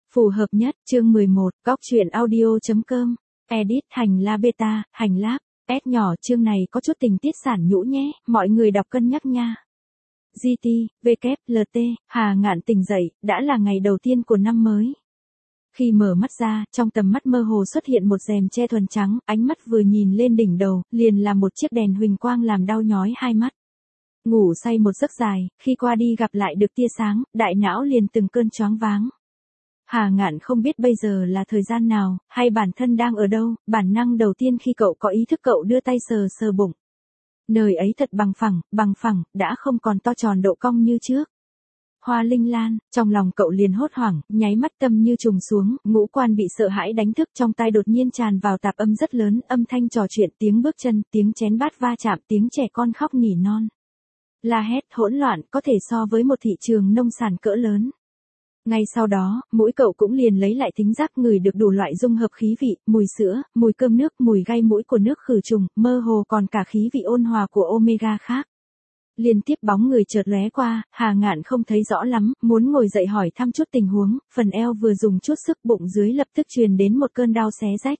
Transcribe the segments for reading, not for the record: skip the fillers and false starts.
Phù hợp nhất, chương 11, góc truyện audio.com, edit hành la beta, hành láp, S nhỏ chương này có chút tình tiết sản nhũ nhé, mọi người đọc cân nhắc nha. GT, WLT, Hà Ngạn tỉnh dậy, đã là ngày đầu tiên của năm mới. Khi mở mắt ra, trong tầm mắt mơ hồ xuất hiện một rèm che thuần trắng, ánh mắt vừa nhìn lên đỉnh đầu, liền là một chiếc đèn huỳnh quang làm đau nhói hai mắt. Ngủ say một giấc dài, khi qua đi gặp lại được tia sáng, đại não liền từng cơn choáng váng. Hà Ngạn không biết bây giờ là thời gian nào, hay bản thân đang ở đâu, bản năng đầu tiên khi cậu có ý thức cậu đưa tay sờ sờ bụng. Nơi ấy thật bằng phẳng, đã không còn to tròn độ cong như trước. Hoa Linh Lan, trong lòng cậu liền hốt hoảng, nháy mắt tâm như trùng xuống, ngũ quan bị sợ hãi đánh thức, trong tai đột nhiên tràn vào tạp âm rất lớn, âm thanh trò chuyện, tiếng bước chân, tiếng chén bát va chạm, tiếng trẻ con khóc nỉ non. La hét hỗn loạn, có thể so với một thị trường nông sản cỡ lớn. Ngay sau đó, mũi cậu cũng liền lấy lại thính giác, ngửi được đủ loại dung hợp khí vị, mùi sữa, mùi cơm nước, mùi gai mũi của nước khử trùng, mơ hồ còn cả khí vị ôn hòa của omega khác. Liên tiếp bóng người chợt lóe qua, Hà Ngạn không thấy rõ lắm, muốn ngồi dậy hỏi thăm chút tình huống, phần eo vừa dùng chút sức, bụng dưới lập tức truyền đến một cơn đau xé rách.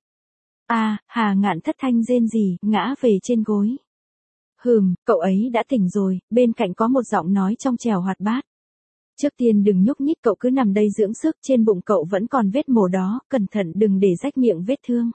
Hà Ngạn thất thanh rên rỉ, ngã về trên gối. Cậu ấy đã tỉnh rồi, bên cạnh có một giọng nói trong trẻo hoạt bát. Trước tiên đừng nhúc nhích, cậu cứ nằm đây dưỡng sức, trên bụng cậu vẫn còn vết mổ đó, cẩn thận đừng để rách miệng vết thương.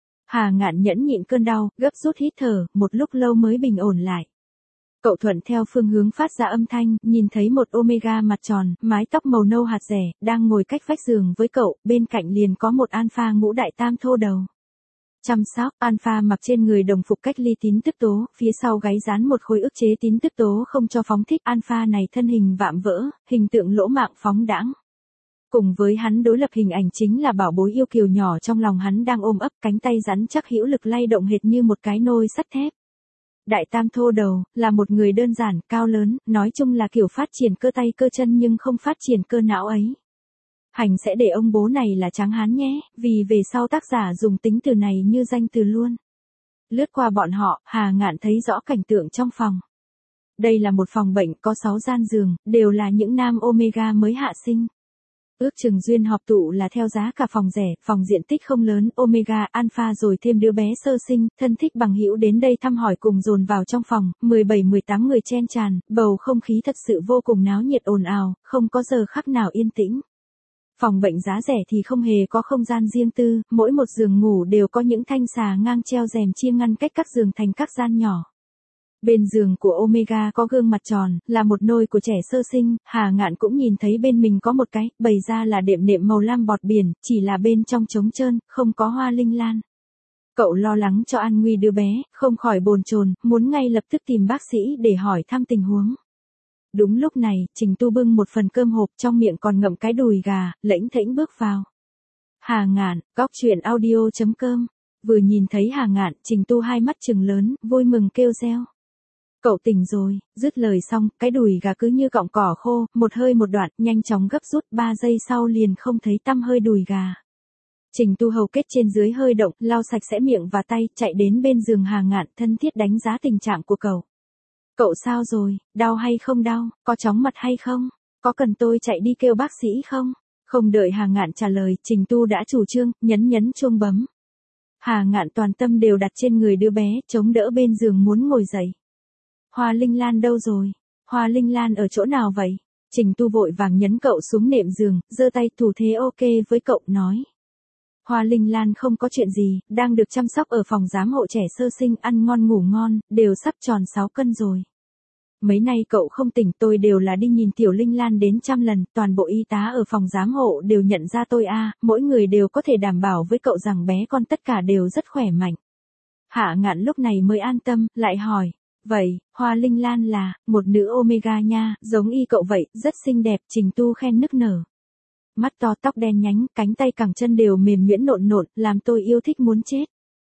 Hà Ngạn nhẫn nhịn cơn đau, gấp rút hít thở, một lúc lâu mới bình ổn lại. Cậu thuận theo phương hướng phát ra âm thanh, nhìn thấy một omega mặt tròn, mái tóc màu nâu hạt rẻ, đang ngồi cách vách giường với cậu, bên cạnh liền có một alpha ngũ đại tam thô đầu. Chăm sóc, alpha mặc trên người đồng phục cách ly tín tức tố, phía sau gáy dán một khối ức chế tín tức tố không cho phóng thích. Alpha này thân hình vạm vỡ, hình tượng lỗ mạng phóng đãng. Cùng với hắn đối lập hình ảnh chính là bảo bối yêu kiều nhỏ trong lòng hắn đang ôm ấp, cánh tay rắn chắc hữu lực lay động hệt như một cái nôi sắt thép. Đại tam thô đầu, là một người đơn giản, cao lớn, nói chung là kiểu phát triển cơ tay cơ chân nhưng không phát triển cơ não ấy. Hành sẽ để ông bố này là tráng hán nhé, vì về sau tác giả dùng tính từ này như danh từ luôn. Lướt qua bọn họ, Hà Ngạn thấy rõ cảnh tượng trong phòng. Đây là một phòng bệnh có 6 gian giường, đều là những nam omega mới hạ sinh. Ước chừng duyên họp tụ là theo giá cả phòng rẻ, phòng diện tích không lớn, omega, alpha rồi thêm đứa bé sơ sinh, thân thích bằng hữu đến đây thăm hỏi cùng dồn vào trong phòng, 17-18 người chen tràn, bầu không khí thật sự vô cùng náo nhiệt ồn ào, không có giờ khắc nào yên tĩnh. Phòng bệnh giá rẻ thì không hề có không gian riêng tư, mỗi một giường ngủ đều có những thanh xà ngang treo rèm chia ngăn cách các giường thành các gian nhỏ. Bên giường của omega có gương mặt tròn, là một nôi của trẻ sơ sinh, Hà Ngạn cũng nhìn thấy bên mình có một cái, bày ra là đệm nệm màu lam bọt biển, chỉ là bên trong trống trơn, không có Hoa Linh Lan. Cậu lo lắng cho an nguy đứa bé, không khỏi bồn chồn, muốn ngay lập tức tìm bác sĩ để hỏi thăm tình huống. Đúng lúc này, Trình Tu bưng một phần cơm hộp, trong miệng còn ngậm cái đùi gà, lễnh thễnh bước vào. Hà Ngạn, góc truyện audio.com. Vừa nhìn thấy Hà Ngạn, Trình Tu hai mắt trừng lớn, vui mừng kêu reo. Cậu tỉnh rồi, dứt lời xong, cái đùi gà cứ như cọng cỏ khô, một hơi một đoạn, nhanh chóng gấp rút, 3 giây sau liền không thấy tăm hơi đùi gà. Trình Tu hầu kết trên dưới hơi động, lau sạch sẽ miệng và tay, chạy đến bên giường Hà Ngạn, thân thiết đánh giá tình trạng của cậu. Cậu sao rồi, đau hay không đau, có chóng mặt hay không, có cần tôi chạy đi kêu bác sĩ không? Không đợi Hà Ngạn trả lời, Trình Tu đã chủ trương, nhấn chuông bấm. Hà Ngạn toàn tâm đều đặt trên người đứa bé, chống đỡ bên giường muốn ngồi dậy. Hoa Linh Lan đâu rồi? Hoa Linh Lan ở chỗ nào vậy? Trình Tu vội vàng nhấn cậu xuống nệm giường, giơ tay thủ thế ok với cậu, nói. Hoa Linh Lan không có chuyện gì, đang được chăm sóc ở phòng giám hộ trẻ sơ sinh, ăn ngon ngủ ngon, đều sắp tròn 6 cân rồi. Mấy nay cậu không tỉnh, tôi đều là đi nhìn Tiểu Linh Lan đến trăm lần, toàn bộ y tá ở phòng giám hộ đều nhận ra tôi mỗi người đều có thể đảm bảo với cậu rằng bé con tất cả đều rất khỏe mạnh. Hạ Ngạn lúc này mới an tâm, lại hỏi, vậy, Hoa Linh Lan là, một nữ omega nha, giống y cậu vậy, rất xinh đẹp, Trình Tu khen nức nở. Mắt to, tóc đen nhánh, cánh tay cẳng chân đều mềm nhuyễn nộn nộn, làm tôi yêu thích muốn chết.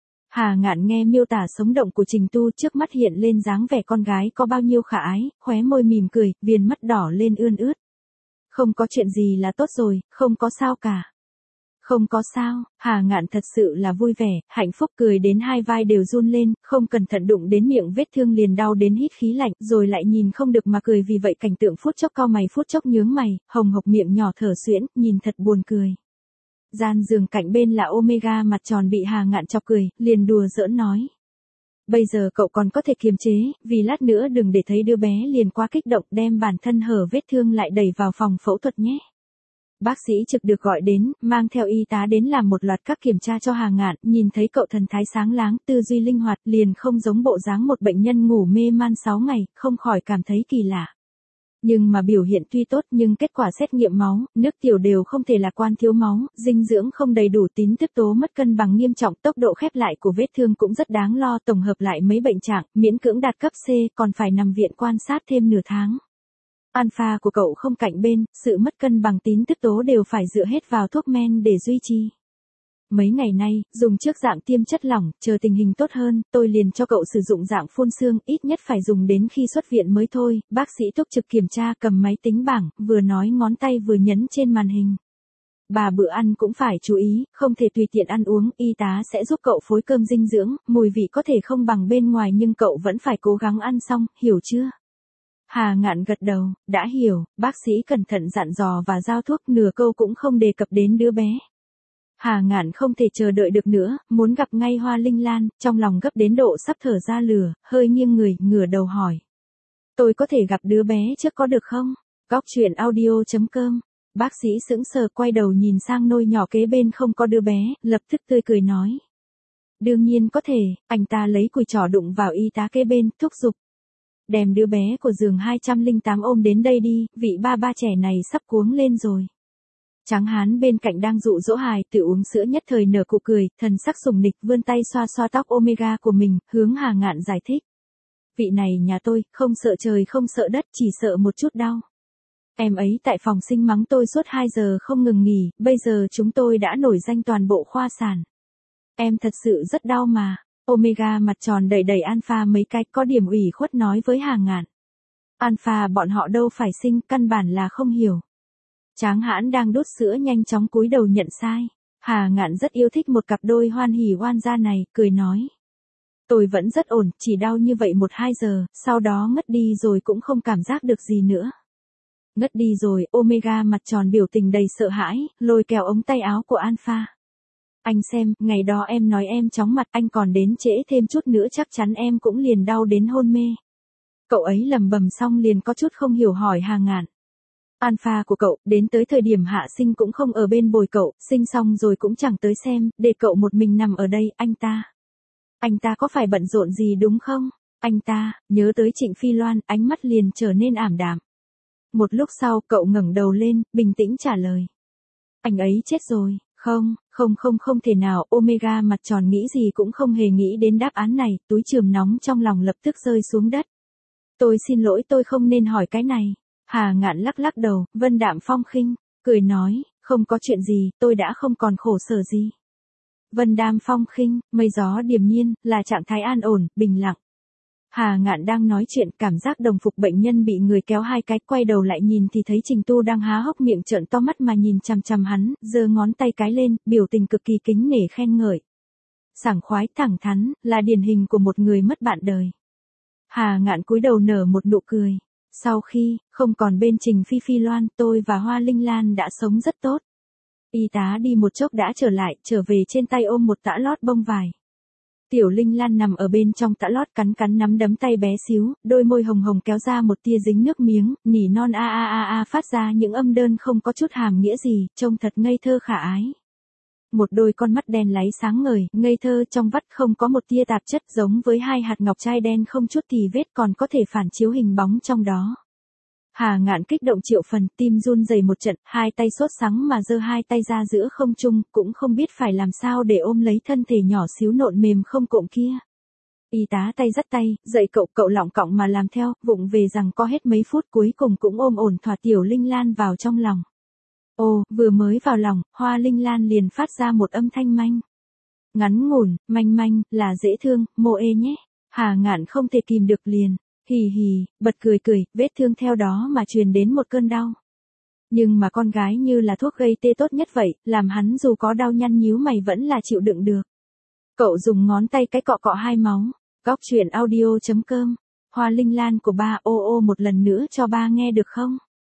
Hà Ngạn nghe miêu tả sống động của Trình Tu, trước mắt hiện lên dáng vẻ con gái có bao nhiêu khả ái, khóe môi mỉm cười, viền mắt đỏ lên ươn ướt. Không có chuyện gì là tốt rồi, không có sao cả. Không có sao, Hà Ngạn thật sự là vui vẻ, hạnh phúc cười đến hai vai đều run lên, không cẩn thận đụng đến miệng vết thương liền đau đến hít khí lạnh, rồi lại nhìn không được mà cười, vì vậy cảnh tượng phút chốc cau mày phút chốc nhướng mày, hồng hộc miệng nhỏ thở suyễn, nhìn thật buồn cười. Gian giường cạnh bên là Omega mặt tròn bị Hà Ngạn chọc cười, liền đùa giỡn nói. Bây giờ cậu còn có thể kiềm chế, vì lát nữa đừng để thấy đứa bé liền quá kích động đem bản thân hở vết thương lại đẩy vào phòng phẫu thuật nhé. Bác sĩ trực được gọi đến, mang theo y tá đến làm một loạt các kiểm tra cho Hà Ngạn, nhìn thấy cậu thần thái sáng láng, tư duy linh hoạt, liền không giống bộ dáng một bệnh nhân ngủ mê man 6 ngày, không khỏi cảm thấy kỳ lạ. Nhưng mà biểu hiện tuy tốt nhưng kết quả xét nghiệm máu, nước tiểu đều không thể lạc quan, thiếu máu, dinh dưỡng không đầy đủ, tín thức tố mất cân bằng nghiêm trọng, tốc độ khép lại của vết thương cũng rất đáng lo, tổng hợp lại mấy bệnh trạng, miễn cưỡng đạt cấp C, còn phải nằm viện quan sát thêm nửa tháng. Alpha của cậu không cạnh bên, sự mất cân bằng tín thức tố đều phải dựa hết vào thuốc men để duy trì. Mấy ngày nay, dùng trước dạng tiêm chất lỏng, chờ tình hình tốt hơn, tôi liền cho cậu sử dụng dạng phun sương, ít nhất phải dùng đến khi xuất viện mới thôi. Bác sĩ túc trực kiểm tra, cầm máy tính bảng, vừa nói ngón tay vừa nhấn trên màn hình. Bà bữa ăn cũng phải chú ý, không thể tùy tiện ăn uống, y tá sẽ giúp cậu phối cơm dinh dưỡng, mùi vị có thể không bằng bên ngoài nhưng cậu vẫn phải cố gắng ăn xong, hiểu chưa? Hà Ngạn gật đầu, đã hiểu, bác sĩ cẩn thận dặn dò và giao thuốc, nửa câu cũng không đề cập đến đứa bé. Hà Ngạn không thể chờ đợi được nữa, muốn gặp ngay Hoa Linh Lan, trong lòng gấp đến độ sắp thở ra lửa, hơi nghiêng người, ngửa đầu hỏi. Tôi có thể gặp đứa bé trước có được không? Góc chuyện audio.com. Bác sĩ sững sờ quay đầu nhìn sang nôi nhỏ kế bên không có đứa bé, lập tức tươi cười nói. Đương nhiên có thể, anh ta lấy cùi trỏ đụng vào y tá kế bên, thúc giục. Đem đứa bé của giường 208 ôm đến đây đi, vị ba trẻ này sắp cuống lên rồi. Tráng hán bên cạnh đang dụ dỗ hài tự uống sữa nhất thời nở cụ cười, thần sắc sùng nịch vươn tay xoa xoa tóc Omega của mình, hướng Hà Ngạn giải thích. Vị này nhà tôi, không sợ trời không sợ đất, chỉ sợ một chút đau. Em ấy tại phòng sinh mắng tôi suốt 2 giờ không ngừng nghỉ, bây giờ chúng tôi đã nổi danh toàn bộ khoa sản. Em thật sự rất đau mà. Omega mặt tròn đẩy đẩy Alpha mấy cái, có điểm ủy khuất nói với Hà Ngạn. Alpha bọn họ đâu phải sinh, căn bản là không hiểu. Tráng hãn đang đút sữa nhanh chóng cúi đầu nhận sai. Hà Ngạn rất yêu thích một cặp đôi hoan hỉ oan gia này, cười nói. Tôi vẫn rất ổn, chỉ đau như vậy 1-2 giờ, sau đó ngất đi rồi cũng không cảm giác được gì nữa. Ngất đi rồi, Omega mặt tròn biểu tình đầy sợ hãi, lôi kéo ống tay áo của Alpha. Anh xem, ngày đó em nói em chóng mặt, anh còn đến trễ thêm chút nữa chắc chắn em cũng liền đau đến hôn mê. Cậu ấy lầm bầm xong liền có chút không hiểu hỏi Hà Ngạn. Alpha của cậu, đến tới thời điểm hạ sinh cũng không ở bên bồi cậu, sinh xong rồi cũng chẳng tới xem, để cậu một mình nằm ở đây, Anh ta có phải bận rộn gì đúng không? Anh ta, nhớ tới Trịnh Phi Loan, ánh mắt liền trở nên ảm đạm. Một lúc sau, cậu ngẩng đầu lên, bình tĩnh trả lời. Anh ấy chết rồi. Không thể nào, Omega mặt tròn nghĩ gì cũng không hề nghĩ đến đáp án này, túi chườm nóng trong lòng lập tức rơi xuống đất. Tôi xin lỗi, tôi không nên hỏi cái này. Hà Ngạn lắc lắc đầu, vân đạm phong khinh, cười nói, không có chuyện gì, tôi đã không còn khổ sở gì. Vân đạm phong khinh, mây gió điềm nhiên, là trạng thái an ổn, bình lặng. Hà Ngạn đang nói chuyện, cảm giác đồng phục bệnh nhân bị người kéo hai cái, quay đầu lại nhìn thì thấy Trình Tu đang há hốc miệng trợn to mắt mà nhìn chằm chằm hắn, giơ ngón tay cái lên, biểu tình cực kỳ kính nể khen ngợi. Sảng khoái, thẳng thắn, là điển hình của một người mất bạn đời. Hà Ngạn cúi đầu nở một nụ cười. Sau khi, không còn bên Trình Phi Loan, tôi và Hoa Linh Lan đã sống rất tốt. Y tá đi một chốc đã trở về trên tay ôm một tã lót bông vải. Tiểu Linh Lan nằm ở bên trong tã lót cắn nắm đấm tay bé xíu, đôi môi hồng hồng kéo ra một tia dính nước miếng, nỉ non a phát ra những âm đơn không có chút hàm nghĩa gì, trông thật ngây thơ khả ái. Một đôi con mắt đen láy sáng ngời, ngây thơ trong vắt không có một tia tạp chất giống với hai hạt ngọc trai đen không chút tì vết còn có thể phản chiếu hình bóng trong đó. Hà Ngạn kích động triệu phần, tim run rẩy một trận, hai tay sốt sắng mà giơ hai tay ra giữa không trung, cũng không biết phải làm sao để ôm lấy thân thể nhỏ xíu nộn mềm không cộm kia. Y tá tay dắt tay, dậy cậu lỏng cọng mà làm theo, vụng về rằng có hết mấy phút cuối cùng cũng ôm ổn thỏa Tiểu Linh Lan vào trong lòng. Ồ, vừa mới vào lòng, Hoa Linh Lan liền phát ra một âm thanh manh. Ngắn ngủn, manh, là dễ thương, mô ê nhé. Hà Ngạn không thể kìm được liền. Hì, bật cười, vết thương theo đó mà truyền đến một cơn đau. Nhưng mà con gái như là thuốc gây tê tốt nhất vậy, làm hắn dù có đau nhăn nhíu mày vẫn là chịu đựng được. Cậu dùng ngón tay cái cọ hai máu. Góc chuyện audio.com. Hoa Linh Lan của ba ô một lần nữa cho ba nghe được không?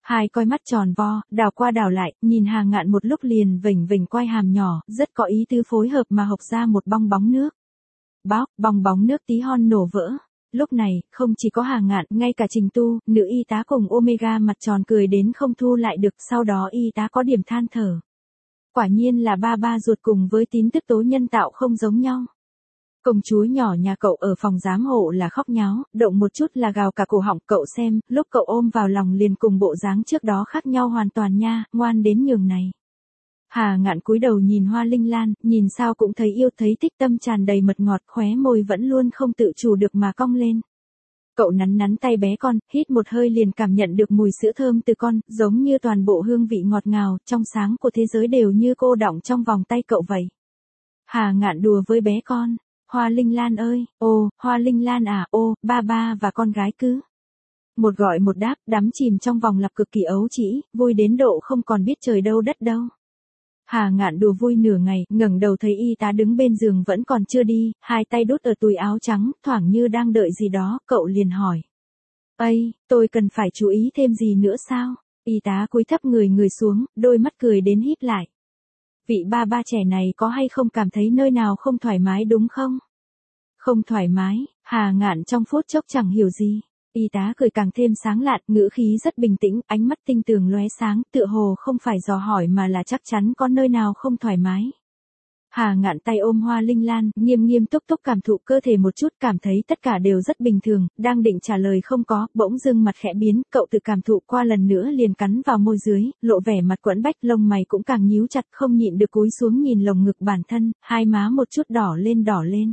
Hai coi mắt tròn vo, đảo qua đảo lại, nhìn Hà Ngạn một lúc liền vểnh vểnh quai hàm nhỏ, rất có ý tứ phối hợp mà hộc ra một bong bóng nước. Bóc, bong bóng nước tí hon nổ vỡ. Lúc này, không chỉ có Hà Ngạn, ngay cả Trình Tu, nữ y tá cùng Omega mặt tròn cười đến không thu lại được, sau đó y tá có điểm than thở. Quả nhiên là ba ba ruột cùng với tín tức tố nhân tạo không giống nhau. Công chúa nhỏ nhà cậu ở phòng giám hộ là khóc nháo, động một chút là gào cả cổ họng, cậu xem, lúc cậu ôm vào lòng liền cùng bộ dáng trước đó khác nhau hoàn toàn nha, ngoan đến nhường này. Hà Ngạn cúi đầu nhìn Hoa Linh Lan, nhìn sao cũng thấy yêu, thấy thích, tâm tràn đầy mật ngọt, khóe môi vẫn luôn không tự chủ được mà cong lên. Cậu nắn nắn tay bé con, hít một hơi liền cảm nhận được mùi sữa thơm từ con, giống như toàn bộ hương vị ngọt ngào, trong sáng của thế giới đều như cô đọng trong vòng tay cậu vậy. Hà Ngạn đùa với bé con, Hoa Linh Lan ơi, ô, Hoa Linh Lan à, ô, ba ba và con gái cứ. Một gọi một đáp, đắm chìm trong vòng lặp cực kỳ ấu trĩ, vui đến độ không còn biết trời đâu đất đâu. Hà Ngạn đùa vui nửa ngày, ngẩng đầu thấy y tá đứng bên giường vẫn còn chưa đi, hai tay đút ở túi áo trắng, thoảng như đang đợi gì đó, cậu liền hỏi. Ây, tôi cần phải chú ý thêm gì nữa sao? Y tá cúi thấp người xuống, đôi mắt cười đến híp lại. Vị ba ba trẻ này có hay không cảm thấy nơi nào không thoải mái đúng không? Không thoải mái, Hà Ngạn trong phút chốc chẳng hiểu gì. Y tá cười càng thêm sáng lạn, ngữ khí rất bình tĩnh, ánh mắt tinh tường lóe sáng, tựa hồ không phải dò hỏi mà là chắc chắn có nơi nào không thoải mái. Hà Ngạn tay ôm Hoa Linh Lan, nghiêm nghiêm túc túc cảm thụ cơ thể một chút, cảm thấy tất cả đều rất bình thường, đang định trả lời không có, bỗng dưng mặt khẽ biến, cậu tự cảm thụ qua lần nữa liền cắn vào môi dưới, lộ vẻ mặt quẫn bách, lông mày cũng càng nhíu chặt, không nhịn được cúi xuống nhìn lồng ngực bản thân, hai má một chút đỏ lên đỏ lên.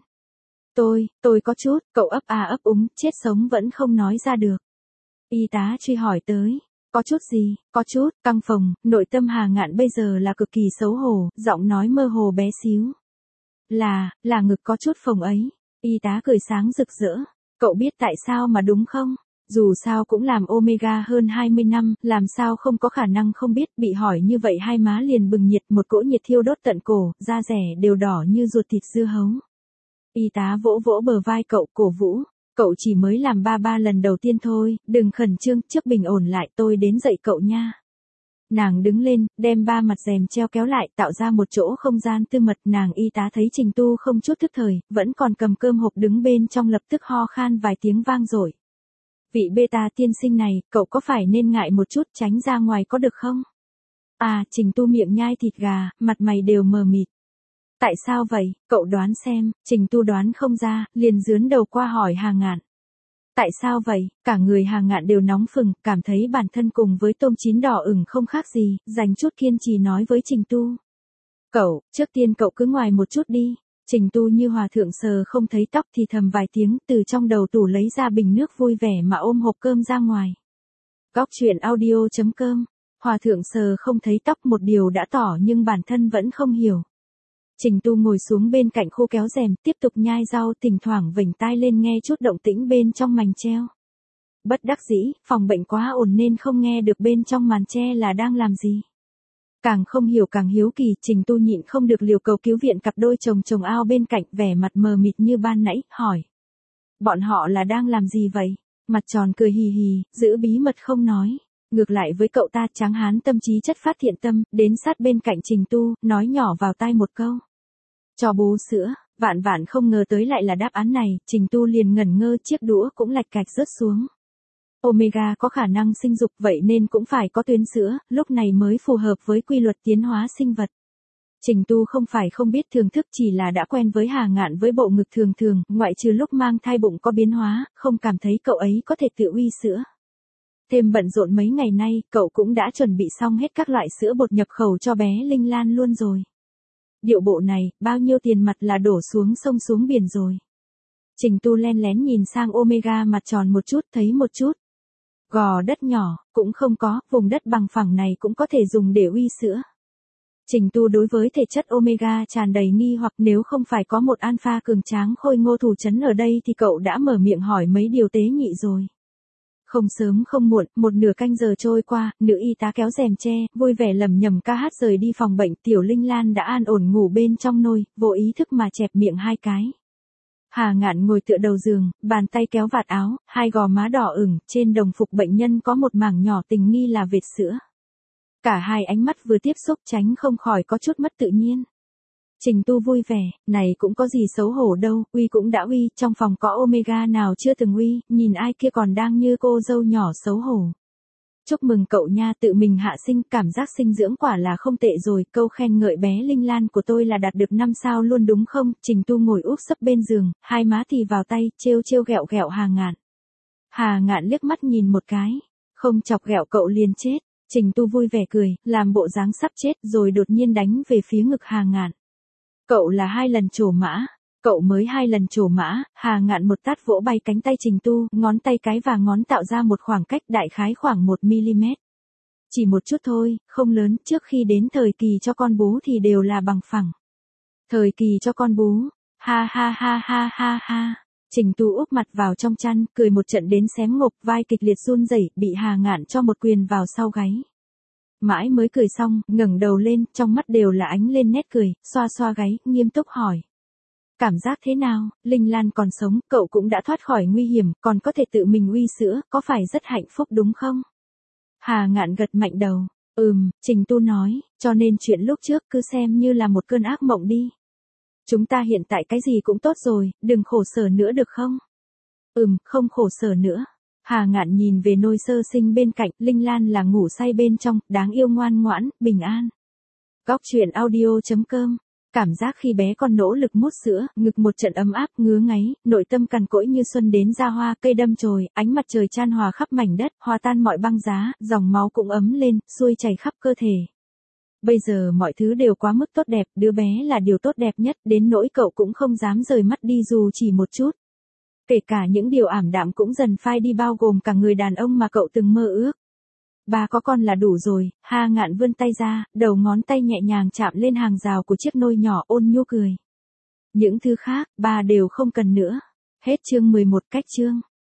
Tôi có chút, cậu ấp à ấp úng, chết sống vẫn không nói ra được. Y tá truy hỏi tới, có chút gì, có chút, căng phồng, nội tâm Hà Ngạn bây giờ là cực kỳ xấu hổ, giọng nói mơ hồ bé xíu. Là ngực có chút phồng ấy. Y tá cười sáng rực rỡ, cậu biết tại sao mà đúng không? Dù sao cũng làm Omega hơn 20 năm, làm sao không có khả năng không biết, bị hỏi như vậy hai má liền bừng nhiệt, một cỗ nhiệt thiêu đốt tận cổ, da rẻ đều đỏ như ruột thịt dưa hấu. Y tá vỗ vỗ bờ vai cậu, cổ vũ, cậu chỉ mới làm ba lần đầu tiên thôi, đừng khẩn trương, trước bình ổn lại, tôi đến dạy cậu nha. Nàng đứng lên, đem ba mặt rèm treo kéo lại, tạo ra một chỗ không gian tư mật, nàng y tá thấy Trình Tu không chút thức thời, vẫn còn cầm cơm hộp đứng bên trong lập tức ho khan vài tiếng vang rồi. Vị beta tiên sinh này, cậu có phải nên ngại một chút tránh ra ngoài có được không? À, Trình Tu miệng nhai thịt gà, mặt mày đều mờ mịt. Tại sao vậy, cậu đoán xem, Trình Tu đoán không ra, liền dướn đầu qua hỏi Hà Ngạn. Tại sao vậy, cả người Hà Ngạn đều nóng phừng, cảm thấy bản thân cùng với tôm chín đỏ ửng không khác gì, dành chút kiên trì nói với Trình Tu. Cậu, trước tiên cậu cứ ngoài một chút đi. Trình Tu như hòa thượng sờ không thấy tóc thì thầm vài tiếng, từ trong đầu tủ lấy ra bình nước vui vẻ mà ôm hộp cơm ra ngoài. Góc chuyện audio.com, hòa thượng sờ không thấy tóc một điều đã tỏ nhưng bản thân vẫn không hiểu. Trình Tu ngồi xuống bên cạnh khô kéo rèm, tiếp tục nhai rau, thỉnh thoảng vểnh tai lên nghe chút động tĩnh bên trong mành treo. Bất đắc dĩ, phòng bệnh quá ồn nên không nghe được bên trong màn tre là đang làm gì. Càng không hiểu càng hiếu kỳ, Trình Tu nhịn không được liều cầu cứu viện cặp đôi chồng ao bên cạnh, vẻ mặt mờ mịt như ban nãy, hỏi. Bọn họ là đang làm gì vậy? Mặt tròn cười hì hì, giữ bí mật không nói. Ngược lại với cậu ta, tráng hán tâm trí chất phát thiện tâm, đến sát bên cạnh Trình Tu, nói nhỏ vào tai một câu. Cho bú sữa, vạn không ngờ tới lại là đáp án này, Trình Tu liền ngẩn ngơ, chiếc đũa cũng lạch cạch rớt xuống. Omega có khả năng sinh dục vậy nên cũng phải có tuyến sữa, lúc này mới phù hợp với quy luật tiến hóa sinh vật. Trình Tu không phải không biết thưởng thức, chỉ là đã quen với Hà Ngạn với bộ ngực thường, ngoại trừ lúc mang thai bụng có biến hóa, không cảm thấy cậu ấy có thể tự uy sữa. Thêm bận rộn mấy ngày nay, cậu cũng đã chuẩn bị xong hết các loại sữa bột nhập khẩu cho bé Linh Lan luôn rồi. Điệu bộ này, bao nhiêu tiền mặt là đổ xuống sông xuống biển rồi. Trình Tu len lén nhìn sang Omega mặt tròn một chút, thấy một chút. Gò đất nhỏ, cũng không có, vùng đất bằng phẳng này cũng có thể dùng để uy sữa. Trình Tu đối với thể chất Omega tràn đầy nghi hoặc, nếu không phải có một alpha cường tráng khôi ngô thủ trấn ở đây thì cậu đã mở miệng hỏi mấy điều tế nhị rồi. Không sớm không muộn, một nửa canh giờ trôi qua, nữ y tá kéo rèm che, vui vẻ lẩm nhẩm ca hát rời đi phòng bệnh, tiểu Linh Lan đã an ổn ngủ bên trong nôi, vô ý thức mà chẹp miệng hai cái. Hà Ngạn ngồi tựa đầu giường, bàn tay kéo vạt áo, hai gò má đỏ ửng, trên đồng phục bệnh nhân có một mảng nhỏ tình nghi là vệt sữa. Cả hai ánh mắt vừa tiếp xúc tránh không khỏi có chút mất tự nhiên. Trình Tu vui vẻ, này cũng có gì xấu hổ đâu, uy cũng đã uy, trong phòng có Omega nào chưa từng uy, nhìn ai kia còn đang như cô dâu nhỏ xấu hổ. Chúc mừng cậu nha, tự mình hạ sinh, cảm giác sinh dưỡng quả là không tệ rồi, câu khen ngợi bé Linh Lan của tôi là đạt được 5 sao luôn đúng không? Trình Tu ngồi úp sấp bên giường, hai má thì vào tay, trêu ghẹo ghẹo Hà Ngạn. Hà Ngạn liếc mắt nhìn một cái, không chọc ghẹo cậu liền chết. Trình Tu vui vẻ cười, làm bộ dáng sắp chết rồi đột nhiên đánh về phía ngực Hà Ngạn. Cậu là 2 lần trổ mã. Cậu mới 2 lần trổ mã, Hà Ngạn một tát vỗ bay cánh tay Trình Tu, ngón tay cái và ngón tạo ra một khoảng cách đại khái khoảng 1mm. Chỉ một chút thôi, không lớn, trước khi đến thời kỳ cho con bú thì đều là bằng phẳng. Thời kỳ cho con bú, ha ha ha ha ha ha. Trình Tu úp mặt vào trong chăn, cười một trận đến xém ngộp, vai kịch liệt run rẩy, bị Hà Ngạn cho một quyền vào sau gáy. Mãi mới cười xong, ngẩng đầu lên, trong mắt đều là ánh lên nét cười, xoa xoa gáy, nghiêm túc hỏi. Cảm giác thế nào, Linh Lan còn sống, cậu cũng đã thoát khỏi nguy hiểm, còn có thể tự mình uy sữa, có phải rất hạnh phúc đúng không? Hà Ngạn gật mạnh đầu, Trình Tu nói, cho nên chuyện lúc trước cứ xem như là một cơn ác mộng đi. Chúng ta hiện tại cái gì cũng tốt rồi, đừng khổ sở nữa được không? Không khổ sở nữa. Hà Ngạn nhìn về nôi sơ sinh bên cạnh, Linh Lan là ngủ say bên trong, đáng yêu ngoan ngoãn, bình an. Góc truyện audio.com. Cảm giác khi bé con nỗ lực mút sữa, ngực một trận ấm áp, ngứa ngáy, nội tâm cằn cỗi như xuân đến ra hoa, cây đâm chồi, ánh mặt trời chan hòa khắp mảnh đất, hòa tan mọi băng giá, dòng máu cũng ấm lên, xuôi chảy khắp cơ thể. Bây giờ mọi thứ đều quá mức tốt đẹp, đứa bé là điều tốt đẹp nhất, đến nỗi cậu cũng không dám rời mắt đi dù chỉ một chút. Kể cả những điều ảm đạm cũng dần phai đi, bao gồm cả người đàn ông mà cậu từng mơ ước. Ba có con là đủ rồi. Hà Ngạn vươn tay ra, đầu ngón tay nhẹ nhàng chạm lên hàng rào của chiếc nôi nhỏ, ôn nhu cười. Những thứ khác, ba đều không cần nữa. Hết chương 11. Cách chương